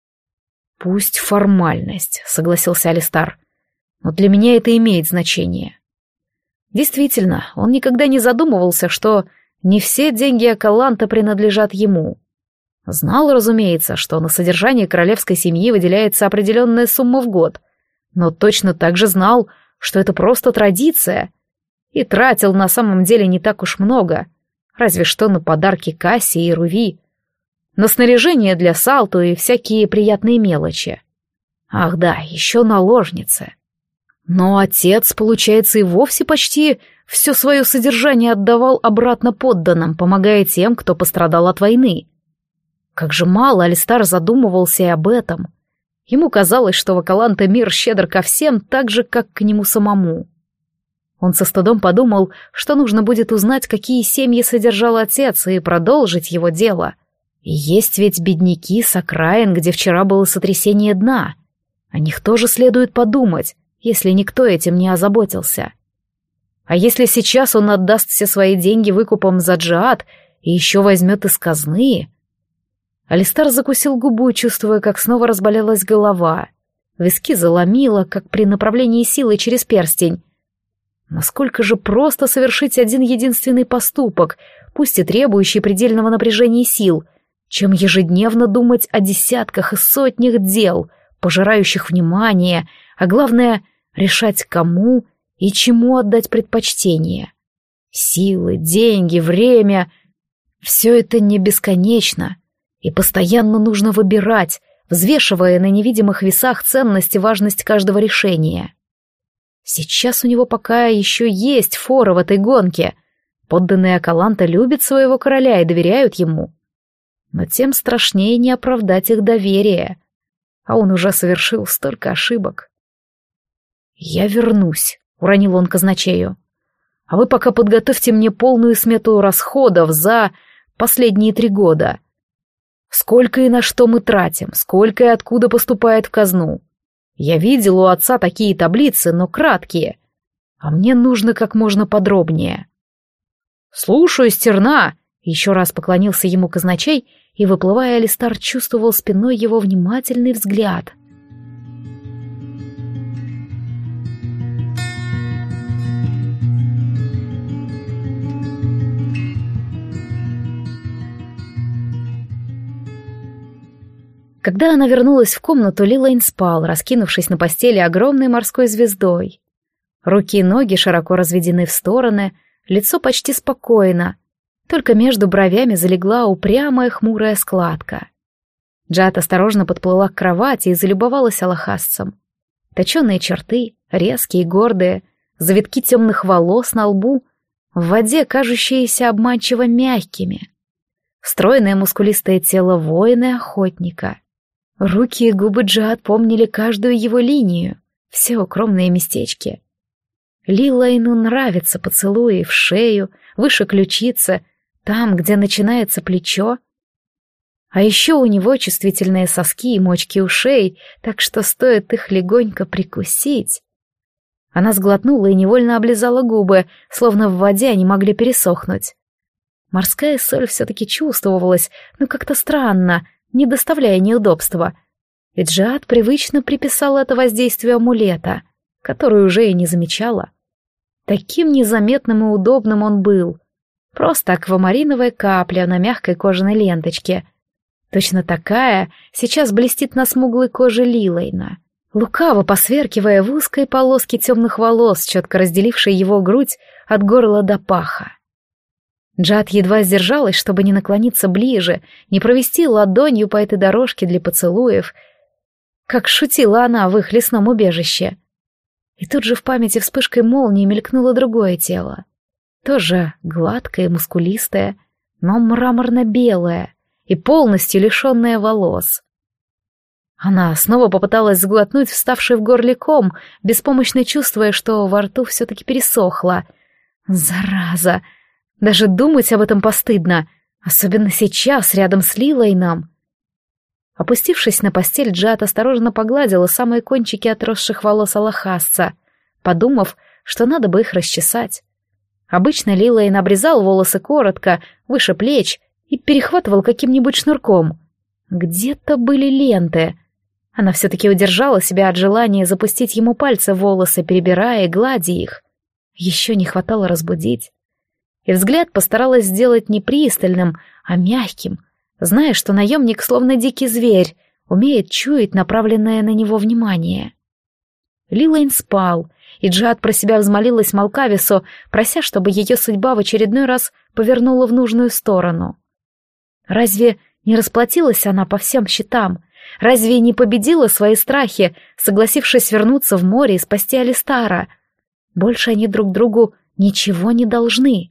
«Пусть формальность», — согласился Алистар. «Но для меня это имеет значение». Действительно, он никогда не задумывался, что не все деньги Акаланта принадлежат ему. Знал, разумеется, что на содержание королевской семьи выделяется определенная сумма в год, но точно так же знал, что это просто традиция, и тратил на самом деле не так уж много, разве что на подарки Касси и Руви, на снаряжение для Салту и всякие приятные мелочи. Ах да, еще наложницы. Но отец, получается, и вовсе почти все свое содержание отдавал обратно подданным, помогая тем, кто пострадал от войны. Как же мало Алистар задумывался и об этом. Ему казалось, что в Акаланте мир щедр ко всем, так же, как к нему самому. Он со стыдом подумал, что нужно будет узнать, какие семьи содержал отец, и продолжить его дело. И есть ведь бедняки с окраин, где вчера было сотрясение дна. О них тоже следует подумать, если никто этим не озаботился. А если сейчас он отдаст все свои деньги выкупом за Джиад и еще возьмет из казны... Алистар закусил губу, чувствуя, как снова разболелась голова. Виски заломило, как при направлении силы через перстень. Насколько же просто совершить один единственный поступок, пусть и требующий предельного напряжения сил, чем ежедневно думать о десятках и сотнях дел, пожирающих внимание, а главное — решать, кому и чему отдать предпочтение. Силы, деньги, время — все это не бесконечно. И постоянно нужно выбирать, взвешивая на невидимых весах ценность и важность каждого решения. Сейчас у него пока еще есть фора в этой гонке. Подданные Акаланта любят своего короля и доверяют ему. Но тем страшнее не оправдать их доверие. А он уже совершил столько ошибок. «Я вернусь», — уронил он казначею. «А вы пока подготовьте мне полную смету расходов за последние три года. Сколько и на что мы тратим, сколько и откуда поступает в казну. Я видел у отца такие таблицы, но краткие, а мне нужно как можно подробнее». «Слушаюсь, Терна», — еще раз поклонился ему казначей, и, выплывая, Алистар чувствовал спиной его внимательный взгляд. Когда она вернулась в комнату, Лилейн спал, раскинувшись на постели огромной морской звездой. Руки и ноги широко разведены в стороны, лицо почти спокойно, только между бровями залегла упрямая хмурая складка. Джад осторожно подплыла к кровати и залюбовалась алахасцем. Точеные черты, резкие и гордые, завитки темных волос на лбу, в воде кажущиеся обманчиво мягкими. Стройное мускулистое тело воина-охотника. Руки и губы Джад помнили каждую его линию, все укромные местечки. Лилейну нравятся поцелуи в шею, выше ключицы, там, где начинается плечо. А еще у него чувствительные соски и мочки ушей, так что стоит их легонько прикусить. Она сглотнула и невольно облизала губы, словно в воде они могли пересохнуть. Морская соль все-таки чувствовалась, но как-то странно, не доставляя неудобства. И Джад привычно приписала это воздействию амулета, который уже и не замечала. Таким незаметным и удобным он был. Просто аквамариновая капля на мягкой кожаной ленточке. Точно такая сейчас блестит на смуглой коже Лилейна, лукаво посверкивая в узкой полоске темных волос, четко разделившей его грудь от горла до паха. Джад едва сдержалась, чтобы не наклониться ближе, не провести ладонью по этой дорожке для поцелуев, как шутила она в их лесном убежище. И тут же в памяти вспышкой молнии мелькнуло другое тело. Тоже гладкое, мускулистое, но мраморно-белое и полностью лишенное волос. Она снова попыталась сглотнуть вставший в горле ком, беспомощно чувствуя, что во рту все-таки пересохло. Зараза! Даже думать об этом постыдно, особенно сейчас, рядом с Лилейном. Опустившись на постель, Джад осторожно погладила самые кончики отросших волос алахасца, подумав, что надо бы их расчесать. Обычно Лилейн обрезал волосы коротко, выше плеч, и перехватывал каким-нибудь шнурком. Где-то были ленты. Она все-таки удержала себя от желания запустить ему пальцы в волосы, перебирая и гладя их. Еще не хватало разбудить. И взгляд постаралась сделать не пристальным, а мягким, зная, что наемник, словно дикий зверь, умеет чуять направленное на него внимание. Лилейн спал, и Джад про себя взмолилась Малкавису, прося, чтобы ее судьба в очередной раз повернула в нужную сторону. Разве не расплатилась она по всем счетам? Разве не победила свои страхи, согласившись вернуться в море и спасти Алистара? Больше они друг другу ничего не должны.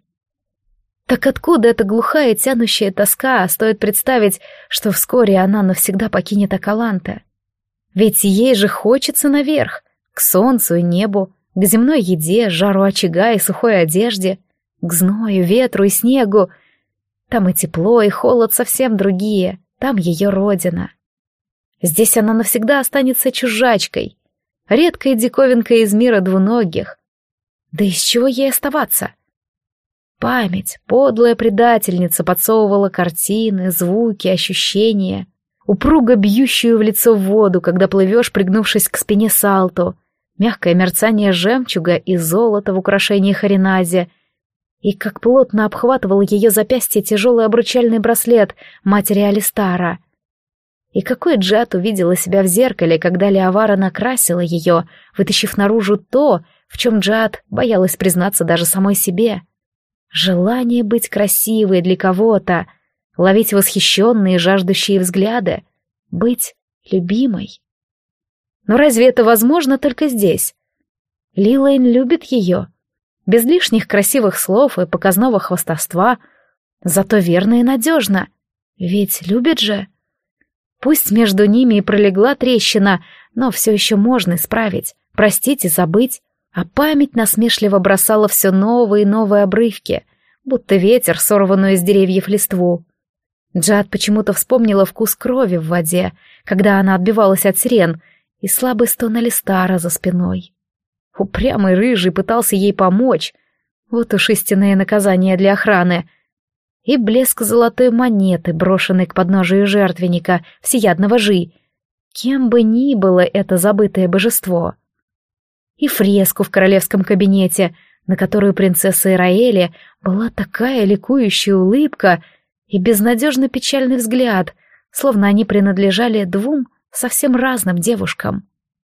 Так откуда эта глухая тянущая тоска, стоит представить, что вскоре она навсегда покинет Акаланте? Ведь ей же хочется наверх, к солнцу и небу, к земной еде, жару очага и сухой одежде, к зною, ветру и снегу. Там и тепло, и холод совсем другие, там ее родина. Здесь она навсегда останется чужачкой, редкой диковинкой из мира двуногих. Да из чего ей оставаться? Память, подлая предательница, подсовывала картины, звуки, ощущения, упруго бьющую в лицо воду, когда плывешь, пригнувшись к спине салту, мягкое мерцание жемчуга и золота в украшении харинази, и как плотно обхватывал ее запястье тяжелый обручальный браслет матери Алистара. И какой Джад увидела себя в зеркале, когда Леовара накрасила ее, вытащив наружу то, в чем Джад боялась признаться даже самой себе. Желание быть красивой для кого-то, ловить восхищенные, жаждущие взгляды, быть любимой. Но разве это возможно только здесь? Лилейн любит ее. Без лишних красивых слов и показного хвастовства, зато верно и надежно. Ведь любит же. Пусть между ними и пролегла трещина, но все еще можно исправить, простить и забыть. А память насмешливо бросала все новые и новые обрывки, будто ветер, сорванную из деревьев листву. Джад почему-то вспомнила вкус крови в воде, когда она отбивалась от сирен, и слабый стон Алистара за спиной. Упрямый рыжий пытался ей помочь. Вот уж истинное наказание для охраны. И блеск золотой монеты, брошенной к подножию жертвенника, всеядного Жи. Кем бы ни было это забытое божество. И фреску в королевском кабинете, на которую принцесса Ираэли была такая ликующая улыбка и безнадежно печальный взгляд, словно они принадлежали двум совсем разным девушкам.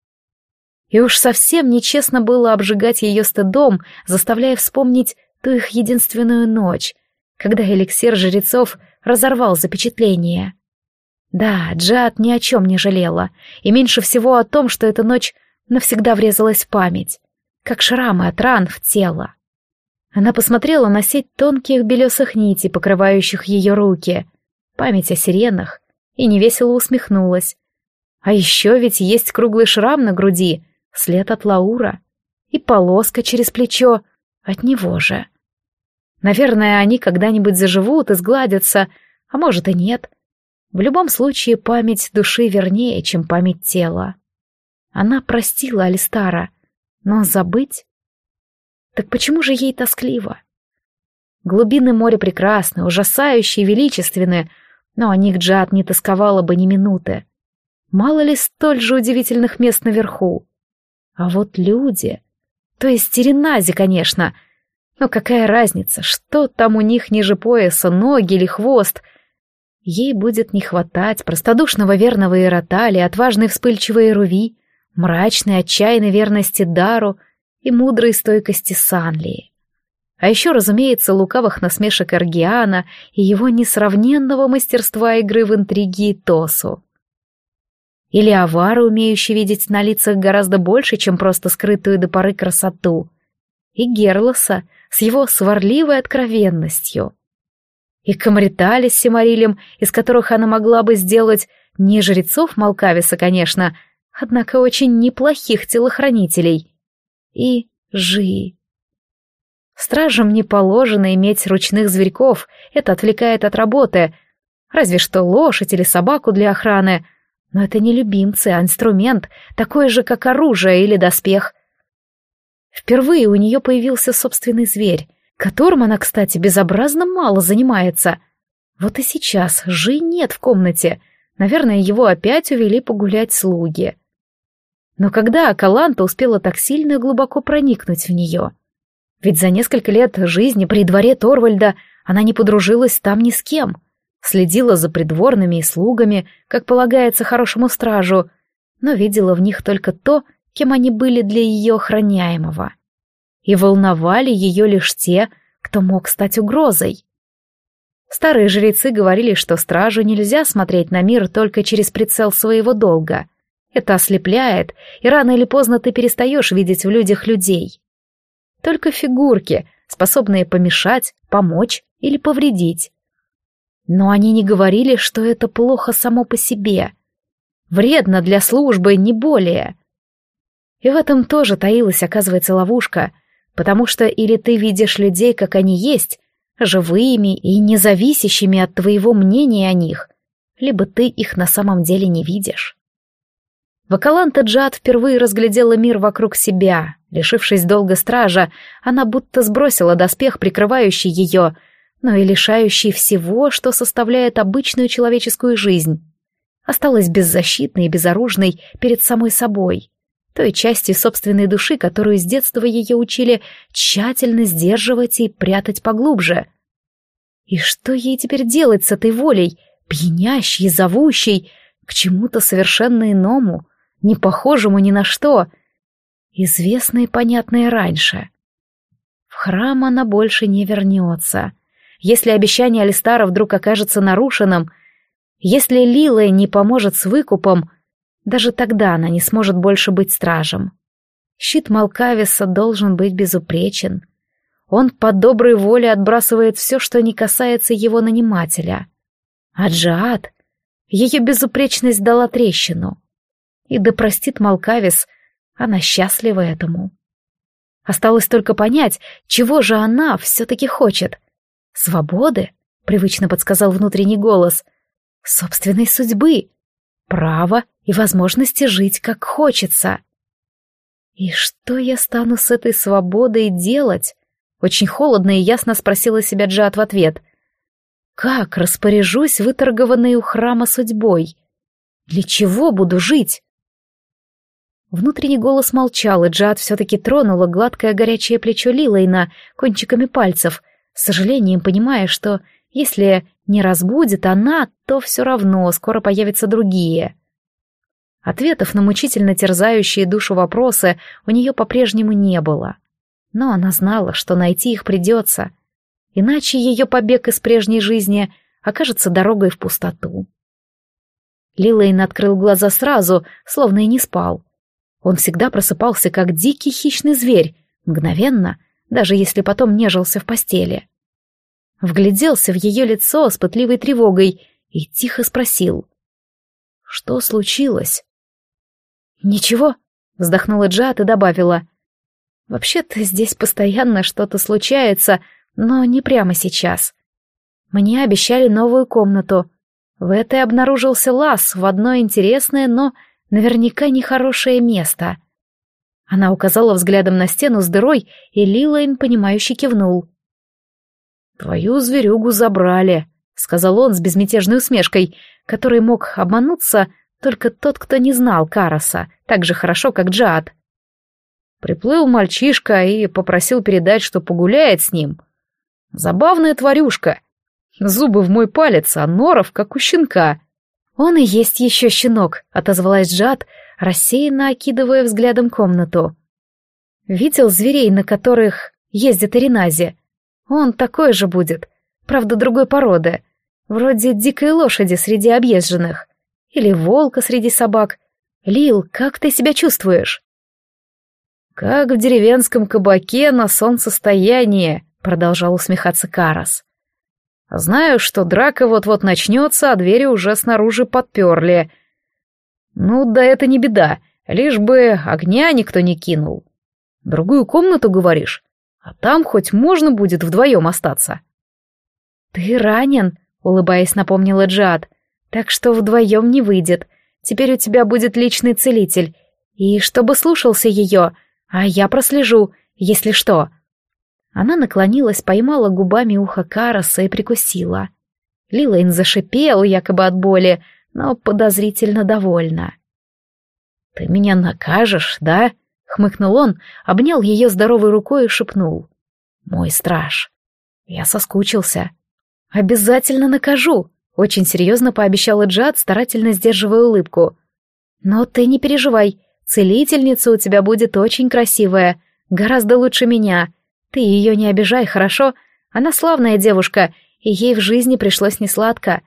И уж совсем нечестно было обжигать ее стыдом, заставляя вспомнить ту их единственную ночь, когда эликсир жрецов разорвал запечатление. Да, Джад ни о чем не жалела, и меньше всего о том, что эта ночь навсегда врезалась в память, как шрамы от ран в тело. Она посмотрела на сеть тонких белесых нитей, покрывающих ее руки, память о сиренах, и невесело усмехнулась. А еще ведь есть круглый шрам на груди, след от Лаура, и полоска через плечо от него же. Наверное, они когда-нибудь заживут и сгладятся, а может и нет. В любом случае, память души вернее, чем память тела. Она простила Алистара, но забыть? Так почему же ей тоскливо? Глубины моря прекрасны, ужасающие, величественны, но о них Джад не тосковала бы ни минуты. Мало ли столь же удивительных мест наверху. А вот люди... То есть Теренази, конечно. Но какая разница, что там у них ниже пояса, ноги или хвост? Ей будет не хватать простодушного верного Иротали, отважной вспыльчивой Руви, мрачной отчаянной верности Дару и мудрой стойкости Санлии. А еще, разумеется, лукавых насмешек Эргиана и его несравненного мастерства игры в интриги Тосу. Или Авара, умеющий видеть на лицах гораздо больше, чем просто скрытую до поры красоту. И Герлоса с его сварливой откровенностью. И Камритали с Симарилем, из которых она могла бы сделать не жрецов Малкависа, конечно, однако очень неплохих телохранителей. И Жи. Стражам не положено иметь ручных зверьков, это отвлекает от работы. Разве что лошадь или собаку для охраны. Но это не любимцы, а инструмент, такой же, как оружие или доспех. Впервые у нее появился собственный зверь, которым она, кстати, безобразно мало занимается. Вот и сейчас Жи нет в комнате. Наверное, его опять увели погулять слуги. Но когда Акаланта успела так сильно и глубоко проникнуть в нее? Ведь за несколько лет жизни при дворе Торвальда она не подружилась там ни с кем. Следила за придворными и слугами, как полагается хорошему стражу, но видела в них только то, кем они были для ее охраняемого. И волновали ее лишь те, кто мог стать угрозой. Старые жрецы говорили, что стражу нельзя смотреть на мир только через прицел своего долга. Это ослепляет, и рано или поздно ты перестаешь видеть в людях людей. Только фигурки, способные помешать, помочь или повредить. Но они не говорили, что это плохо само по себе. Вредно для службы, не более. И в этом тоже таилась, оказывается, ловушка, потому что или ты видишь людей, как они есть, живыми и независящими от твоего мнения о них, либо ты их на самом деле не видишь. В Акаланта Джад впервые разглядела мир вокруг себя. Лишившись долга стража, она будто сбросила доспех, прикрывающий ее, но и лишающий всего, что составляет обычную человеческую жизнь. Осталась беззащитной и безоружной перед самой собой, той части собственной души, которую с детства ее учили тщательно сдерживать и прятать поглубже. И что ей теперь делать с этой волей, пьянящей, зовущей, к чему-то совершенно иному, не похожему ни на что, известное и понятное раньше? В храм она больше не вернется. Если обещание Алистара вдруг окажется нарушенным, если Лилая не поможет с выкупом, Даже тогда она не сможет больше быть стражем. Щит Малкависа должен быть безупречен. Он по доброй воле отбрасывает все, что не касается его нанимателя. А Джиад, ее безупречность дала трещину. И да простит Малкавис, она счастлива этому. Осталось только понять, чего же она все-таки хочет. Свободы, привычно подсказал внутренний голос, собственной судьбы, права и возможности жить как хочется. И что я стану с этой свободой делать? Очень холодно и ясно спросила себя Джиад в ответ. Как распоряжусь выторгованной у храма судьбой? Для чего буду жить? Внутренний голос молчал, и Джиад все-таки тронула гладкое горячее плечо Лилейна кончиками пальцев, с сожалением понимая, что если не разбудит она, то все равно скоро появятся другие. Ответов на мучительно терзающие душу вопросы у нее по-прежнему не было. Но она знала, что найти их придется, иначе ее побег из прежней жизни окажется дорогой в пустоту. Лилейн открыл глаза сразу, словно и не спал. Он всегда просыпался, как дикий хищный зверь, мгновенно, даже если потом нежился в постели. Вгляделся в ее лицо с пытливой тревогой и тихо спросил. «Что случилось?» «Ничего», — вздохнула Джиад и добавила. «Вообще-то здесь постоянно что-то случается, но не прямо сейчас. Мне обещали новую комнату. В этой обнаружился лаз в одно интересное, но наверняка нехорошее место». Она указала взглядом на стену с дырой, и Лилейн, понимающе кивнул. «Твою зверюгу забрали», — сказал он с безмятежной усмешкой, которой мог обмануться только тот, кто не знал Караса так же хорошо, как Джиад. Приплыл мальчишка и попросил передать, что погуляет с ним. Забавная тварюшка. Зубы в мой палец, а норов, как у щенка. «Он и есть еще щенок», — отозвалась Джиад, рассеянно окидывая взглядом комнату. «Видел зверей, на которых ездит Иринази? Он такой же будет, правда, другой породы, вроде дикой лошади среди объезженных. Или волка среди собак. Лил, как ты себя чувствуешь?» «Как в деревенском кабаке на солнцестоянии», — продолжал усмехаться Карас. «Знаю, что драка вот-вот начнется, а двери уже снаружи подперли. Ну да это не беда, лишь бы огня никто не кинул. Другую комнату, говоришь? А там хоть можно будет вдвоем остаться». «Ты ранен», — улыбаясь, напомнила Джиад, «так что вдвоем не выйдет. Теперь у тебя будет личный целитель. И чтобы слушался ее, а я прослежу, если что». Она наклонилась, поймала губами ухо Караса и прикусила. Лилейн зашипел, якобы от боли, но подозрительно довольна. «Ты меня накажешь, да?» — хмыкнул он, обнял ее здоровой рукой и шепнул. «Мой страж, я соскучился». «Обязательно накажу», — очень серьезно пообещала Джиад, старательно сдерживая улыбку. «Но ты не переживай, целительница у тебя будет очень красивая, гораздо лучше меня. Ты ее не обижай, хорошо? Она славная девушка, и ей в жизни пришлось несладко».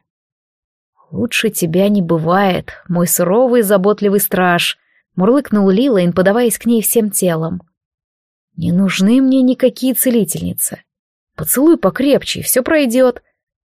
«Лучше тебя не бывает, мой суровый заботливый страж», — мурлыкнул Лилейн, подаваясь к ней всем телом. «Не нужны мне никакие целительницы. Поцелуй покрепче, и все пройдет».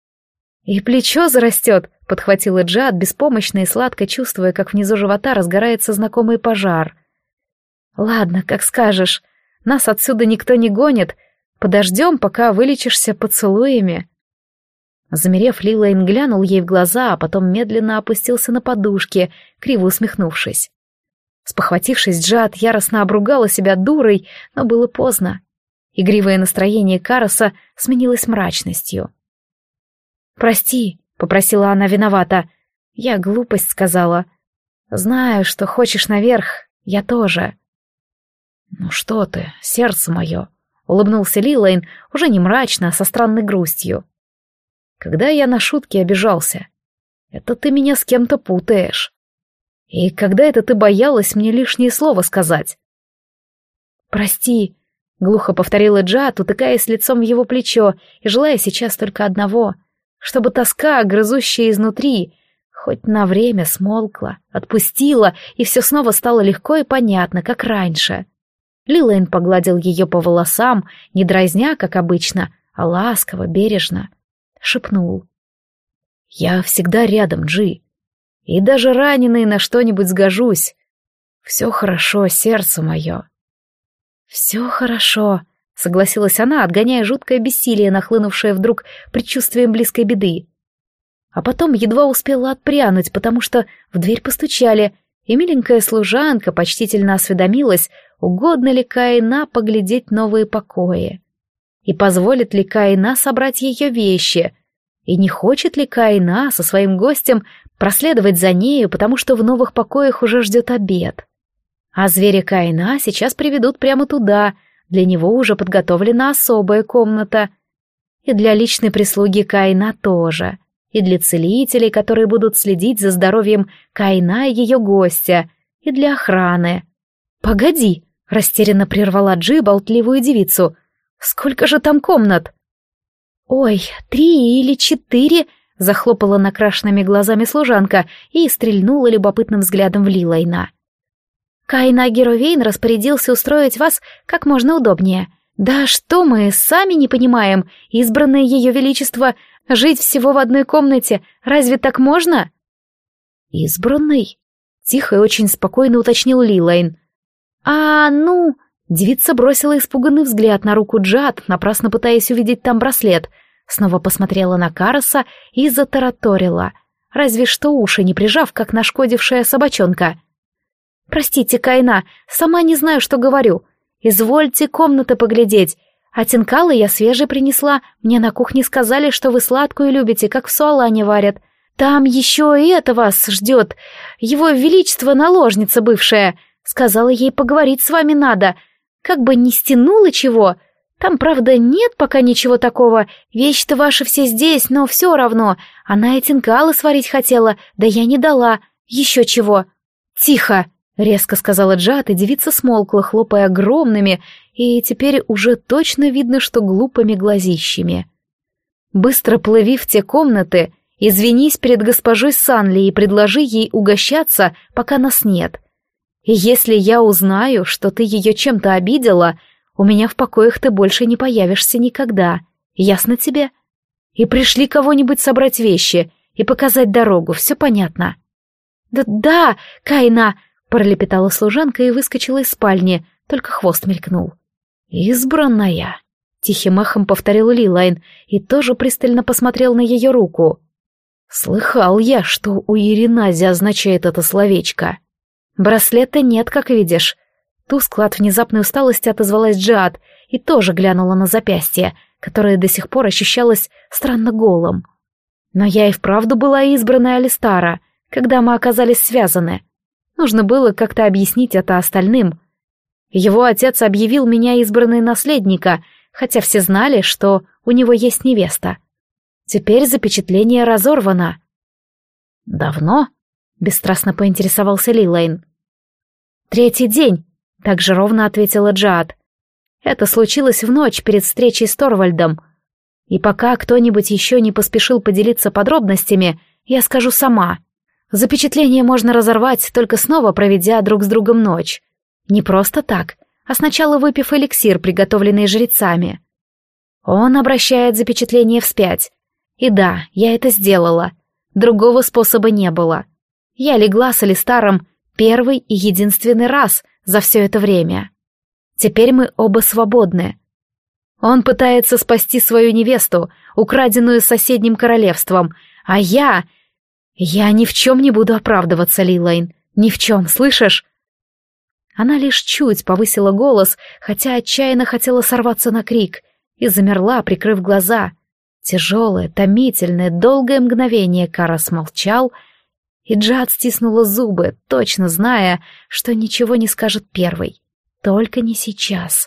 «И плечо зарастет», — подхватила Джиад, беспомощно и сладко чувствуя, как внизу живота разгорается знакомый пожар. «Ладно, как скажешь. Нас отсюда никто не гонит. Подождем, пока вылечишься поцелуями». Замерев, Лилейн глянул ей в глаза, а потом медленно опустился на подушки, криво усмехнувшись. Спохватившись, Джиад яростно обругала себя дурой, но было поздно. Игривое настроение Караса сменилось мрачностью. «Прости», — попросила она виновата. «Я глупость сказала. Знаю, что хочешь наверх, я тоже». «Ну что ты, сердце мое», — улыбнулся Лилейн, уже не мрачно, а со странной грустью. «Когда я на шутки обижался, это ты меня с кем-то путаешь. И когда это ты боялась мне лишнее слово сказать?» «Прости», — глухо повторила Джиад, утыкаясь лицом в его плечо и желая сейчас только одного — чтобы тоска, грызущая изнутри, хоть на время смолкла, отпустила, и все снова стало легко и понятно, как раньше. Лилейн погладил ее по волосам, не дразня, как обычно, а ласково, бережно. Шепнул. «Я всегда рядом, Джи, и даже раненый на что-нибудь сгожусь. Все хорошо, сердце мое». «Все хорошо», — согласилась она, отгоняя жуткое бессилие, нахлынувшее вдруг предчувствием близкой беды. А потом едва успела отпрянуть, потому что в дверь постучали, и миленькая служанка почтительно осведомилась, угодно ли Каина поглядеть новые покои, и позволит ли Каина собрать ее вещи, и не хочет ли Каина со своим гостем проследовать за нею, потому что в новых покоях уже ждет обед. А зверя Каина сейчас приведут прямо туда, для него уже подготовлена особая комната, и для личной прислуги Каина тоже, и для целителей, которые будут следить за здоровьем Каина и ее гостя, и для охраны. «Погоди!» — растерянно прервала Джи болтливую девицу. «Сколько же там комнат?» «Ой, три или четыре!» — захлопала накрашенными глазами служанка и стрельнула любопытным взглядом в Лилейна. «Каина Геровейн распорядился устроить вас как можно удобнее. Да что мы, сами не понимаем, избранное ее величество, жить всего в одной комнате, разве так можно?» «Избранный?» — тихо и очень спокойно уточнил Лилейн. «А, ну...» — девица бросила испуганный взгляд на руку Джад, напрасно пытаясь увидеть там браслет, снова посмотрела на Караса и затараторила, разве что уши не прижав, как нашкодившая собачонка. «Простите, Каина, сама не знаю, что говорю. Извольте комнаты поглядеть. А тинкалы я свежие принесла. Мне на кухне сказали, что вы сладкую любите, как в суалане варят. Там еще и это вас ждет. Его величество наложница бывшая. Сказала ей, поговорить с вами надо. Как бы не стянула чего. Там, правда, нет пока ничего такого. Вещи-то ваши все здесь, но все равно. Она и тинкалы сварить хотела, да я не дала. Еще чего». «Тихо!» — резко сказала Джад, и девица смолкла, хлопая огромными, и теперь уже точно видно, что глупыми глазищами. «Быстро плыви в те комнаты, извинись перед госпожой Санли и предложи ей угощаться, пока нас нет. И если я узнаю, что ты ее чем-то обидела, у меня в покоях ты больше не появишься никогда. Ясно тебе? И пришли кого-нибудь собрать вещи и показать дорогу, все понятно?» «Да-да, Каина!» — пролепетала служанка и выскочила из спальни, только хвост мелькнул. «Избранная!» — тихим эхом повторил Лилайн и тоже пристально посмотрел на ее руку. «Слыхал я, что у Иринази означает это словечко. Браслета нет, как видишь». Тускло от внезапной усталости отозвалась Джиад и тоже глянула на запястье, которое до сих пор ощущалось странно голым. «Но я и вправду была избранная Алистара, когда мы оказались связаны. Нужно было как-то объяснить это остальным. Его отец объявил меня избранной наследника, хотя все знали, что у него есть невеста. Теперь запечатление разорвано». «Давно?» — бесстрастно поинтересовался Лилейн. «Третий день», — так же ровно ответила Джиад. «Это случилось в ночь перед встречей с Торвальдом. И пока кто-нибудь еще не поспешил поделиться подробностями, я скажу сама. Запечатление можно разорвать, только снова проведя друг с другом ночь. Не просто так, а сначала выпив эликсир, приготовленный жрецами. Он обращает запечатление вспять. И да, я это сделала. Другого способа не было. Я легла с Алистаром первый и единственный раз за все это время. Теперь мы оба свободны. Он пытается спасти свою невесту, украденную соседним королевством, а я... Я ни в чем не буду оправдываться, Лилейн. Ни в чем, слышишь?» Она лишь чуть повысила голос, хотя отчаянно хотела сорваться на крик, и замерла, прикрыв глаза. Тяжелое, томительное, долгое мгновение Карас молчал, и Джиад стиснула зубы, точно зная, что ничего не скажет первой. Только не сейчас.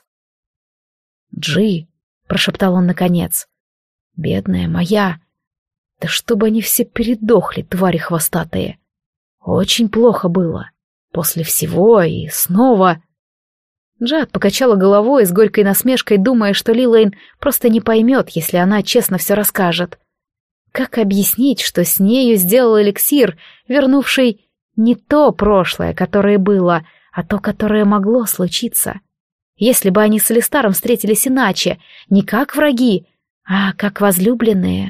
«Джи», — прошептал он наконец, — «бедная моя, да чтобы они все передохли, твари хвостатые. Очень плохо было. После всего и снова...» Джиад покачала головой с горькой насмешкой, думая, что Лилейн просто не поймет, если она честно все расскажет. как объяснить, что с нею сделал эликсир, вернувший не то прошлое, которое было, а то, которое могло случиться? Если бы они с Алистаром встретились иначе, не как враги, а как возлюбленные.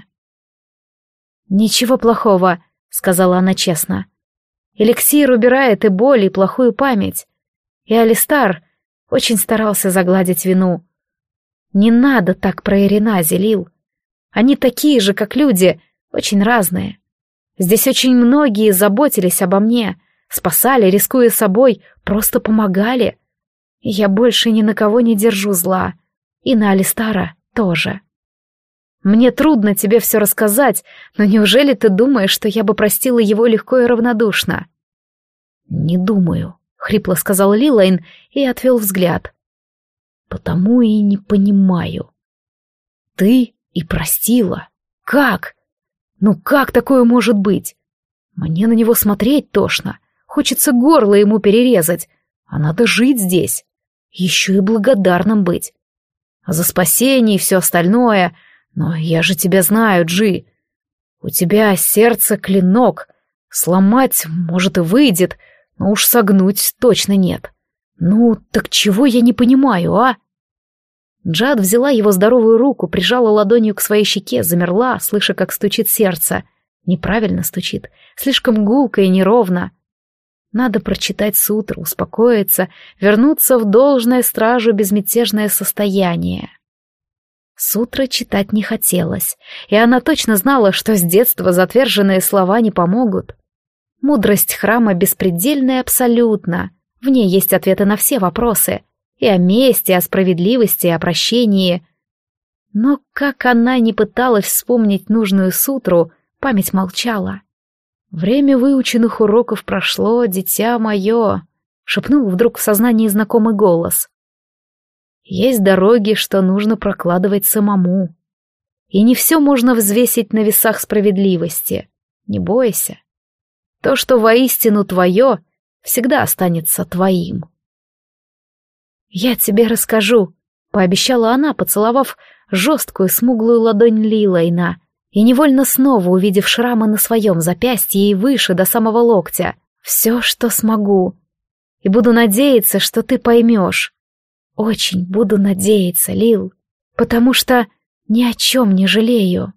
«Ничего плохого», — сказала она честно. «Эликсир убирает и боль, и плохую память. И Алистар очень старался загладить вину. Не надо так про Иренази, Лил. Они такие же, как люди, очень разные. Здесь очень многие заботились обо мне, спасали, рискуя собой, просто помогали. И я больше ни на кого не держу зла. И на Алистара тоже. Мне трудно тебе все рассказать, но неужели ты думаешь, что я бы простила его легко и равнодушно?» «Не думаю», — хрипло сказал Лилайн и отвел взгляд. «Потому и не понимаю. Ты и простила. Как? Ну как такое может быть? Мне на него смотреть тошно. Хочется горло ему перерезать. А надо жить здесь. Еще и благодарным быть. А за спасение и все остальное... Но я же тебя знаю, Джи. У тебя сердце клинок. Сломать, может, и выйдет, но уж согнуть точно нет. Ну, так чего я не понимаю, а?» Джад взяла его здоровую руку, прижала ладонью к своей щеке, замерла, слыша, как стучит сердце. Неправильно стучит, слишком гулко и неровно. Надо прочитать сутру, успокоиться, вернуться в должное стражу безмятежное состояние. Сутры читать не хотелось, и она точно знала, что с детства затверженные слова не помогут. Мудрость храма беспредельна и абсолютна, в ней есть ответы на все вопросы, и о мести, и о справедливости, и о прощении. Но как она не пыталась вспомнить нужную сутру, память молчала. «Время выученных уроков прошло, дитя мое», — шепнул вдруг в сознании знакомый голос. «Есть дороги, что нужно прокладывать самому. И не все можно взвесить на весах справедливости. Не бойся. То, что воистину твое, всегда останется твоим». «Я тебе расскажу», — пообещала она, поцеловав жесткую смуглую ладонь Лилайна, и невольно снова увидев шрамы на своем запястье и выше до самого локтя. «Все, что смогу. И буду надеяться, что ты поймешь. Очень буду надеяться, Лил, потому что ни о чем не жалею».